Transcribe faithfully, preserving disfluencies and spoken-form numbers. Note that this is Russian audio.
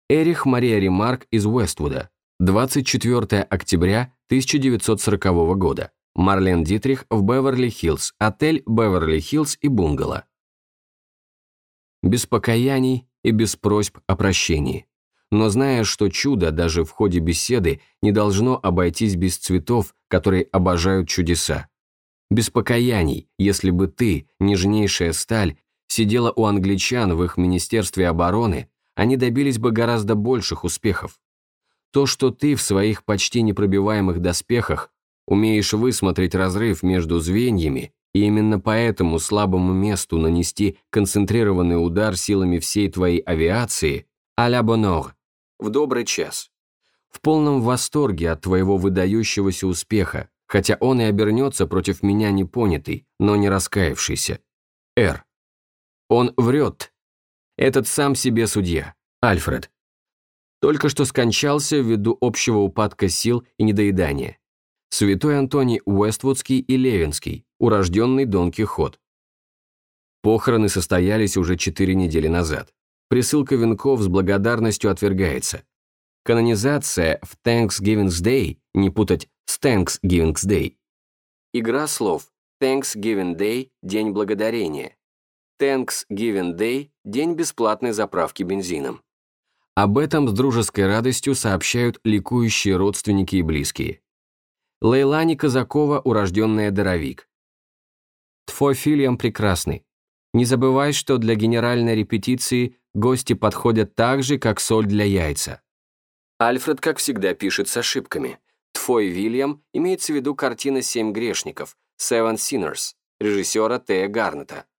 Эрих Мария Ремарк из Уэствуда, двадцать четвёртого октября тысяча девятьсот сорокового года. Марлен Дитрих в Беверли-Хиллз, отель Беверли-Хиллз и бунгало. Без покаяний и без просьб о прощении. Но зная, что чудо даже в ходе беседы не должно обойтись без цветов, которые обожают чудеса. Без покаяний, если бы ты, нежнейшая сталь, сидела у англичан в их Министерстве обороны, они добились бы гораздо больших успехов. То, что ты в своих почти непробиваемых доспехах умеешь высмотреть разрыв между звеньями, и именно по этому слабому месту нанести концентрированный удар силами всей твоей авиации «à la bonne heure», в добрый час. В полном восторге от твоего выдающегося успеха, хотя он и обернется против меня непонятый, но не раскаявшийся. Р. Он врет. Этот сам себе судья. Альфред. Только что скончался ввиду общего упадка сил и недоедания. Святой Антоний Уэствудский и Левинский, урожденный Дон Кихот. Похороны состоялись уже четыре недели назад. Присылка венков с благодарностью отвергается. Канонизация в Thanksgiving's Day, не путать с Thanksgiving's Day. Игра слов Thanksgiving Day – День благодарения. Thanksgiving Day – День бесплатной заправки бензином. Об этом с дружеской радостью сообщают ликующие родственники и близкие. Лейлани Казакова, урожденная Доровик. Твой фильм прекрасный. Не забывай, что для генеральной репетиции гости подходят так же, как соль для яйца. Альфред, как всегда, пишет с ошибками. Твой Вильям имеется в виду картина «Семь грешников» Seven Sinners режиссера Тея Гарнета.